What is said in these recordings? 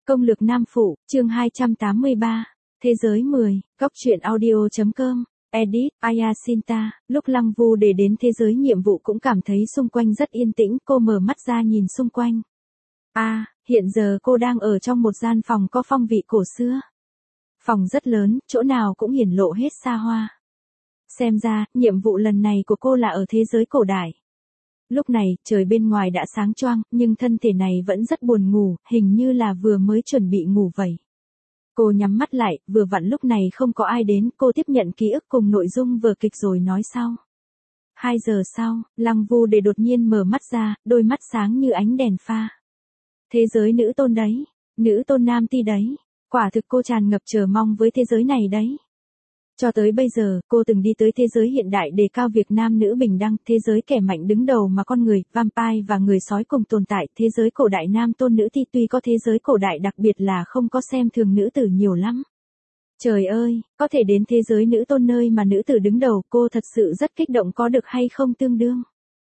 Công lược nam phụ, chương 283. Thế giới 10, góc truyện audio.com. Edit, Ayasinta. Lúc Lăng Vu để đến thế giới nhiệm vụ cũng cảm thấy xung quanh rất yên tĩnh, cô mở mắt ra nhìn xung quanh. Hiện giờ cô đang ở trong một gian phòng có phong vị cổ xưa. Phòng rất lớn, chỗ nào cũng hiển lộ hết xa hoa. Xem ra, nhiệm vụ lần này của cô là ở thế giới cổ đại. Lúc này, trời bên ngoài đã sáng choang, nhưng thân thể này vẫn rất buồn ngủ, hình như là vừa mới chuẩn bị ngủ vậy. Cô nhắm mắt lại, vừa vặn lúc này không có ai đến, cô tiếp nhận ký ức cùng nội dung vở kịch rồi nói sau. 2 giờ sau, Lăng Vu để đột nhiên mở mắt ra, đôi mắt sáng như ánh đèn pha. Thế giới nữ tôn đấy, nữ tôn nam ti đấy, quả thực cô tràn ngập chờ mong với thế giới này đấy. Cho tới bây giờ, cô từng đi tới thế giới hiện đại đề cao việc nam nữ bình đẳng, thế giới kẻ mạnh đứng đầu mà con người, vampire và người sói cùng tồn tại, thế giới cổ đại nam tôn nữ thi tuy có thế giới cổ đại đặc biệt là không có xem thường nữ tử nhiều lắm. Trời ơi, có thể đến thế giới nữ tôn nơi mà nữ tử đứng đầu, cô thật sự rất kích động có được hay không tương đương.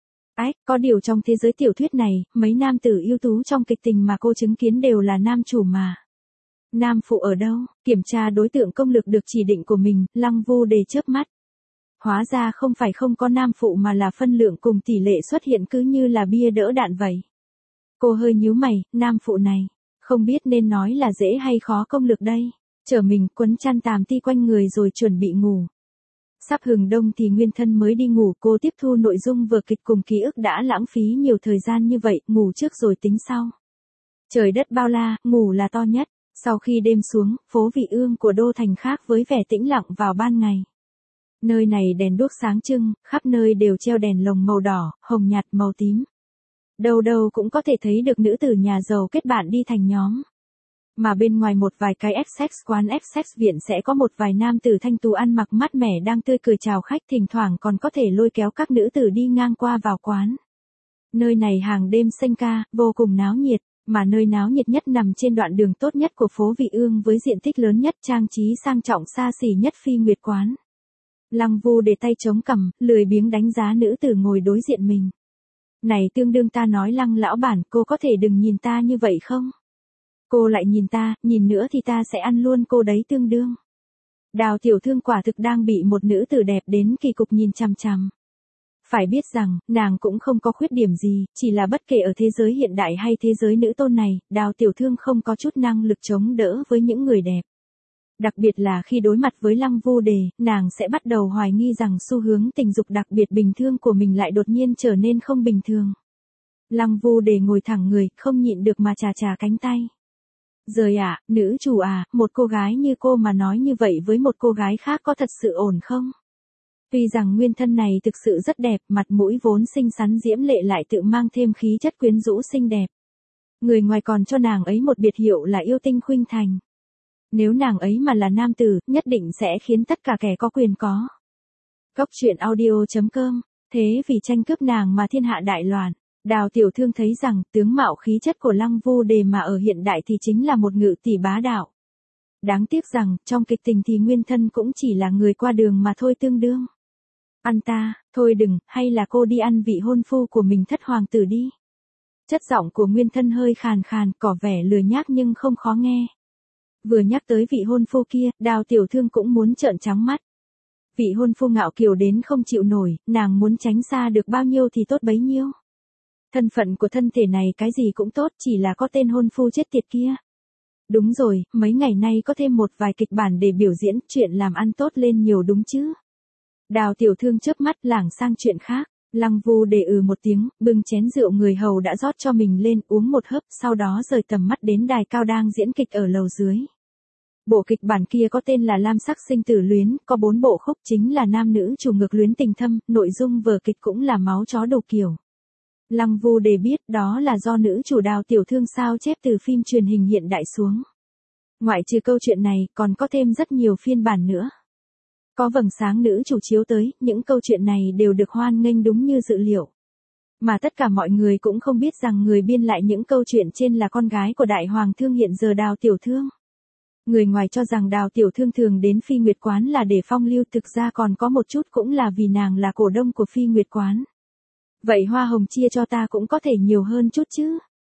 Có điều trong thế giới tiểu thuyết này, mấy nam tử ưu tú trong kịch tình mà cô chứng kiến đều là nam chủ mà. Nam phụ ở đâu? Kiểm tra đối tượng công lược được chỉ định của mình, Lăng Vu để chớp mắt. Hóa ra không phải không có nam phụ mà là phân lượng cùng tỷ lệ xuất hiện cứ như là bia đỡ đạn vậy. Cô hơi nhíu mày, nam phụ này, không biết nên nói là dễ hay khó công lược đây. Chở mình quấn chăn tàm ti quanh người rồi chuẩn bị ngủ. Sắp hừng đông thì nguyên thân mới đi ngủ, cô tiếp thu nội dung vở kịch cùng ký ức đã lãng phí nhiều thời gian như vậy, ngủ trước rồi tính sau. Trời đất bao la, ngủ là to nhất. Sau khi đêm xuống, phố Vị Ương của đô thành khác với vẻ tĩnh lặng vào ban ngày. Nơi này đèn đuốc sáng trưng, khắp nơi đều treo đèn lồng màu đỏ, hồng nhạt, màu tím. Đâu đâu cũng có thể thấy được nữ tử nhà giàu kết bạn đi thành nhóm. Mà bên ngoài một vài cái F-sex quán F-sex viện sẽ có một vài nam tử thanh tú ăn mặc mát mẻ đang tươi cười chào khách, thỉnh thoảng còn có thể lôi kéo các nữ tử đi ngang qua vào quán. Nơi này hàng đêm xanh ca, vô cùng náo nhiệt. Mà nơi náo nhiệt nhất nằm trên đoạn đường tốt nhất của phố Vị Ương với diện tích lớn nhất, trang trí sang trọng xa xỉ nhất Phi Nguyệt quán. Lăng Vu để tay chống cằm, lười biếng đánh giá nữ tử ngồi đối diện mình. Này tương đương ta nói Lăng lão bản, cô có thể đừng nhìn ta như vậy không? Cô lại nhìn ta, nhìn nữa thì ta sẽ ăn luôn cô đấy tương đương. Đào tiểu thương quả thực đang bị một nữ tử đẹp đến kỳ cục nhìn chằm chằm. Phải biết rằng, nàng cũng không có khuyết điểm gì, chỉ là bất kể ở thế giới hiện đại hay thế giới nữ tôn này, Đào tiểu thương không có chút năng lực chống đỡ với những người đẹp. Đặc biệt là khi đối mặt với Lăng Vu đề, nàng sẽ bắt đầu hoài nghi rằng xu hướng tình dục đặc biệt bình thường của mình lại đột nhiên trở nên không bình thường. Lăng Vu đề ngồi thẳng người, không nhịn được mà chà chà cánh tay. Rời nữ chủ một cô gái như cô mà nói như vậy với một cô gái khác có thật sự ổn không? Tuy rằng nguyên thân này thực sự rất đẹp, mặt mũi vốn xinh xắn diễm lệ lại tự mang thêm khí chất quyến rũ xinh đẹp. Người ngoài còn cho nàng ấy một biệt hiệu là yêu tinh khuynh thành. Nếu nàng ấy mà là nam tử, nhất định sẽ khiến tất cả kẻ có quyền có. Góc truyện audio.com. Thế vì tranh cướp nàng mà thiên hạ đại loạn. Đào tiểu thương thấy rằng tướng mạo khí chất của Lăng Vu đề mà ở hiện đại thì chính là một ngự tỷ bá đạo. Đáng tiếc rằng, trong kịch tình thì nguyên thân cũng chỉ là người qua đường mà thôi tương đương. Ăn ta, thôi đừng, hay là cô đi ăn vị hôn phu của mình thất hoàng tử đi. Chất giọng của nguyên thân hơi khàn khàn, có vẻ lười nhác nhưng không khó nghe. Vừa nhắc tới vị hôn phu kia, Đào tiểu thương cũng muốn trợn trắng mắt. Vị hôn phu ngạo kiều đến không chịu nổi, nàng muốn tránh xa được bao nhiêu thì tốt bấy nhiêu. Thân phận của thân thể này cái gì cũng tốt, chỉ là có tên hôn phu chết tiệt kia. Đúng rồi, mấy ngày nay có thêm một vài kịch bản để biểu diễn, chuyện làm ăn tốt lên nhiều đúng chứ. Đào tiểu thương chớp mắt lảng sang chuyện khác, Lăng Vu để một tiếng, bưng chén rượu người hầu đã rót cho mình lên uống một hớp, sau đó rời tầm mắt đến đài cao đang diễn kịch ở lầu dưới. Bộ kịch bản kia có tên là Lam sắc sinh tử luyến, có 4 bộ khúc chính là nam nữ chủ ngược luyến tình thâm, nội dung vở kịch cũng là máu chó đồ kiểu. Lăng Vu để biết đó là do nữ chủ Đào tiểu thương sao chép từ phim truyền hình hiện đại xuống. Ngoại trừ câu chuyện này, còn có thêm rất nhiều phiên bản nữa. Có vầng sáng nữ chủ chiếu tới, những câu chuyện này đều được hoan nghênh đúng như dự liệu. Mà tất cả mọi người cũng không biết rằng người biên lại những câu chuyện trên là con gái của đại hoàng thương hiện giờ Đào tiểu thương. Người ngoài cho rằng Đào tiểu thương thường đến Phi Nguyệt quán là để phong lưu, thực ra còn có một chút cũng là vì nàng là cổ đông của Phi Nguyệt quán. Vậy hoa hồng chia cho ta cũng có thể nhiều hơn chút chứ.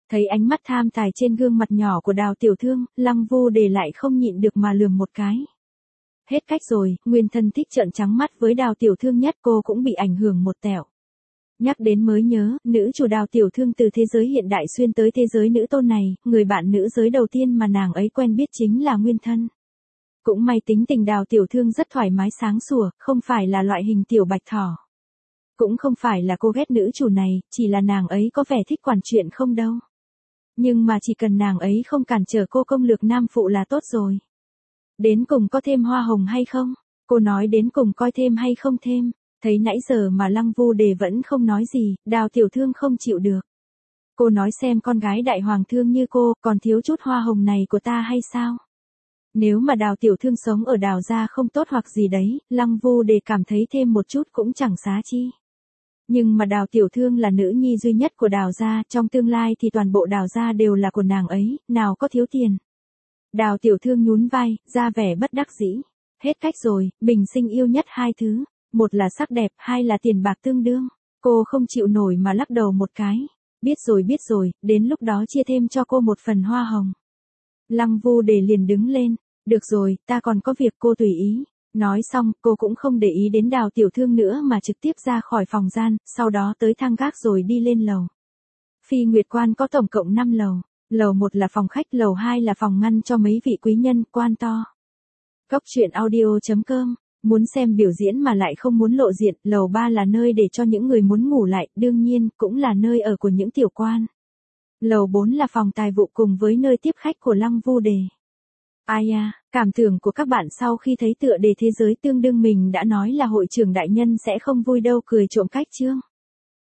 Thấy ánh mắt tham tài trên gương mặt nhỏ của Đào Tiểu Thương, Lăng Vu Đề lại không nhịn được mà lườm một cái. Hết cách rồi, nguyên thân thích trợn trắng mắt với Đào Tiểu Thương nhất, cô cũng bị ảnh hưởng một tẹo. Nhắc đến mới nhớ, nữ chủ Đào Tiểu Thương từ thế giới hiện đại xuyên tới thế giới nữ tôn này, người bạn nữ giới đầu tiên mà nàng ấy quen biết chính là nguyên thân. Cũng may tính tình Đào Tiểu Thương rất thoải mái sáng sủa, không phải là loại hình tiểu bạch thỏ. Cũng không phải là cô ghét nữ chủ này, chỉ là nàng ấy có vẻ thích quản chuyện không đâu. Nhưng mà chỉ cần nàng ấy không cản trở cô công lược nam phụ là tốt rồi. Đến cùng có thêm hoa hồng hay không? Cô nói đến cùng coi thêm hay không thêm? Thấy nãy giờ mà Lăng Vu Đề vẫn không nói gì, Đào Tiểu Thương không chịu được. Cô nói xem con gái đại hoàng thương như cô, còn thiếu chút hoa hồng này của ta hay sao? Nếu mà Đào Tiểu Thương sống ở Đào gia không tốt hoặc gì đấy, Lăng Vu Đề cảm thấy thêm một chút cũng chẳng xá chi. Nhưng mà Đào Tiểu Thương là nữ nhi duy nhất của Đào gia, trong tương lai thì toàn bộ Đào gia đều là của nàng ấy, nào có thiếu tiền. Đào Tiểu Thương nhún vai, ra vẻ bất đắc dĩ. Hết cách rồi, bình sinh yêu nhất hai thứ, một là sắc đẹp, hai là tiền bạc tương đương. Cô không chịu nổi mà lắc đầu một cái. Biết rồi, đến lúc đó chia thêm cho cô một phần hoa hồng. Lăng Vu Đề liền đứng lên. Được rồi, ta còn có việc, cô tùy ý. Nói xong, cô cũng không để ý đến Đào Tiểu Thương nữa mà trực tiếp ra khỏi phòng gian, sau đó tới thang gác rồi đi lên lầu. Phi Nguyệt Quan có tổng cộng 5 lầu. Lầu 1 là phòng khách, lầu 2 là phòng ngăn cho mấy vị quý nhân, quan to. Góc truyện audio.com. Muốn xem biểu diễn mà lại không muốn lộ diện, lầu 3 là nơi để cho những người muốn ngủ lại, đương nhiên, cũng là nơi ở của những tiểu quan. Lầu 4 là phòng tài vụ cùng với nơi tiếp khách của Lăng Vu Đề. Ai à, cảm tưởng của các bạn sau khi thấy tựa đề thế giới tương đương mình đã nói là hội trưởng đại nhân sẽ không vui đâu, cười trộm cách chương.